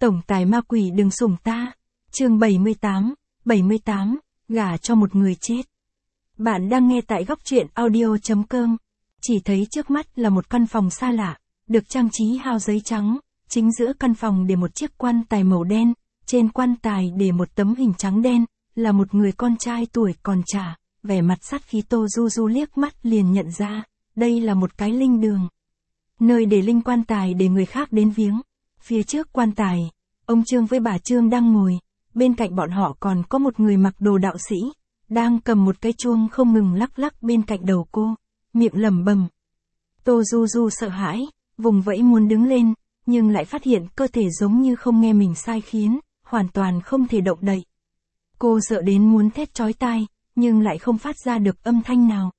Tổng tài ma quỷ đừng sủng ta. Chương 78, gả cho một người chết. Bạn đang nghe tại góc truyện audio.com. Chỉ thấy trước mắt là một căn phòng xa lạ, được trang trí hao giấy trắng, chính giữa căn phòng để một chiếc quan tài màu đen, trên quan tài để một tấm hình trắng đen, là một người con trai tuổi còn trẻ, vẻ mặt sát khí. Tô Du Du liếc mắt liền nhận ra, đây là một cái linh đường. Nơi để linh quan tài để người khác đến viếng. Phía trước quan tài, ông Trương với bà Trương đang ngồi, bên cạnh bọn họ còn có một người mặc đồ đạo sĩ, đang cầm một cái chuông không ngừng lắc lắc bên cạnh đầu cô, miệng lẩm bẩm. Tô Du Du sợ hãi, vùng vẫy muốn đứng lên, nhưng lại phát hiện cơ thể giống như không nghe mình sai khiến, hoàn toàn không thể động đậy. Cô sợ đến muốn thét chói tai, nhưng lại không phát ra được âm thanh nào.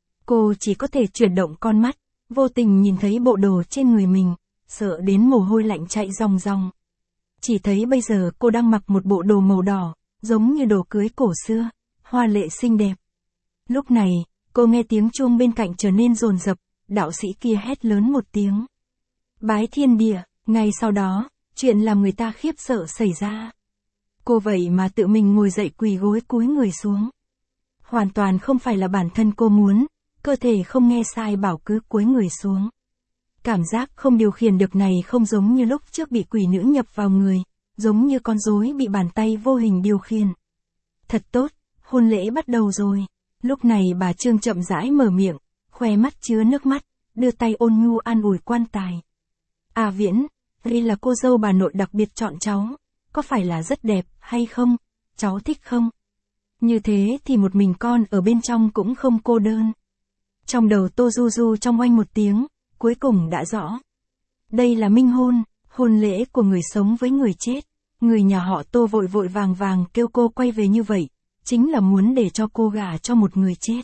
Cô chỉ có thể chuyển động con mắt, vô tình nhìn thấy bộ đồ trên người mình, sợ đến mồ hôi lạnh chạy ròng ròng. Chỉ thấy bây giờ cô đang mặc một bộ đồ màu đỏ, giống như đồ cưới cổ xưa, hoa lệ xinh đẹp. Lúc này, cô nghe tiếng chuông bên cạnh trở nên dồn dập, đạo sĩ kia hét lớn một tiếng. Bái thiên địa, ngay sau đó, chuyện làm người ta khiếp sợ xảy ra. Cô vậy mà tự mình ngồi dậy quỳ gối cúi người xuống. Hoàn toàn không phải là bản thân cô muốn, cơ thể không nghe sai bảo cứ cúi người xuống. Cảm giác không điều khiển được này không giống như lúc trước bị quỷ nữ nhập vào người, giống như con rối bị bàn tay vô hình điều khiển. Thật tốt, hôn lễ bắt đầu rồi. Lúc này bà Trương chậm rãi mở miệng, khoe mắt chứa nước mắt, đưa tay ôn nhu an ủi quan tài. À Viễn, đây là cô dâu bà nội đặc biệt chọn cháu, có phải là rất đẹp hay không, cháu thích không? Như thế thì một mình con ở bên trong cũng không cô đơn. Trong đầu Tô Du Du trong oanh một tiếng, cuối cùng đã rõ. Đây là minh hôn, hôn lễ của người sống với người chết. Người nhà họ Tô vội vội vàng vàng kêu cô quay về như vậy, chính là muốn để cho cô gả cho một người chết.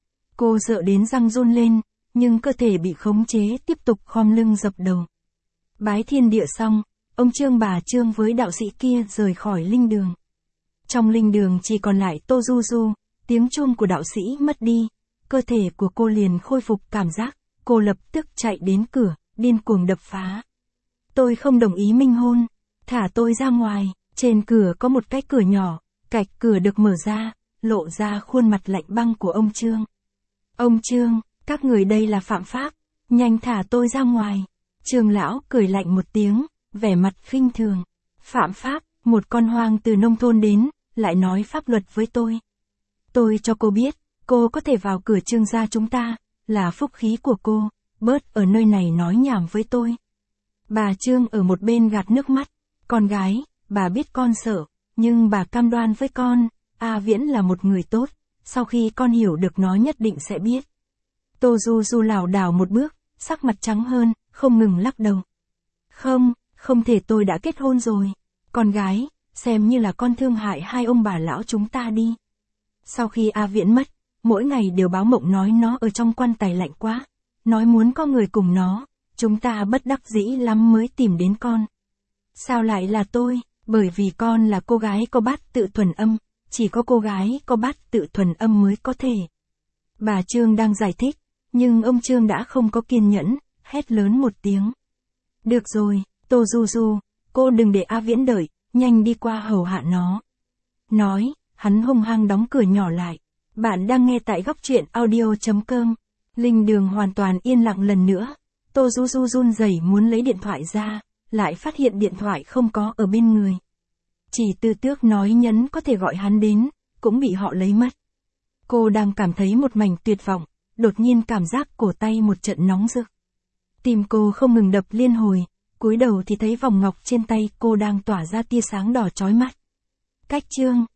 Cô sợ đến răng run lên, nhưng cơ thể bị khống chế tiếp tục khom lưng dập đầu. Bái thiên địa xong, ông Trương bà Trương với đạo sĩ kia rời khỏi linh đường. Trong linh đường chỉ còn lại Tô Du Du, tiếng chuông của đạo sĩ mất đi, cơ thể của cô liền khôi phục cảm giác, cô lập tức chạy đến cửa, điên cuồng đập phá. Tôi không đồng ý minh hôn, thả tôi ra ngoài. Trên cửa có một cái cửa nhỏ, cạch cửa được mở ra, lộ ra khuôn mặt lạnh băng của ông Trương. Ông Trương, các người đây là phạm pháp, nhanh thả tôi ra ngoài. Trương lão cười lạnh một tiếng, vẻ mặt khinh thường. Phạm pháp, một con hoang từ nông thôn đến, lại nói pháp luật với tôi. Tôi cho cô biết, cô có thể vào cửa Trương gia chúng ta, là phúc khí của cô, bớt ở nơi này nói nhảm với tôi. Bà Trương ở một bên gạt nước mắt. Con gái, bà biết con sợ, nhưng bà cam đoan với con, A Viễn là một người tốt, sau khi con hiểu được nó nhất định sẽ biết. Tô Du Du lảo đảo một bước, sắc mặt trắng hơn, không ngừng lắc đầu. Không thể, tôi đã kết hôn rồi. Con gái, xem như là con thương hại hai ông bà lão chúng ta đi. Sau khi A Viễn mất, mỗi ngày đều báo mộng nói nó ở trong quan tài lạnh quá, nói muốn có người cùng nó, chúng ta bất đắc dĩ lắm mới tìm đến con. Sao lại là tôi? Bởi vì con là cô gái có bát tự thuần âm, chỉ có cô gái có bát tự thuần âm mới có thể. Bà Trương đang giải thích, nhưng ông Trương đã không có kiên nhẫn, hét lớn một tiếng. Được rồi, Tô Du Du, cô đừng để A Viễn đợi, nhanh đi qua hầu hạ nó. Nói, hắn hung hăng đóng cửa nhỏ lại. Bạn đang nghe tại góc truyện audio.com. Linh đường hoàn toàn yên lặng lần nữa. Tô Du Du run rẩy muốn lấy điện thoại ra, lại phát hiện điện thoại không có ở bên người. Chỉ Tư Tước nói nhấn có thể gọi hắn đến, cũng bị họ lấy mất. Cô đang cảm thấy một mảnh tuyệt vọng, đột nhiên cảm giác cổ tay một trận nóng rực. Tim cô không ngừng đập liên hồi, cúi đầu thì thấy vòng ngọc trên tay cô đang tỏa ra tia sáng đỏ chói mắt. Cách Trương,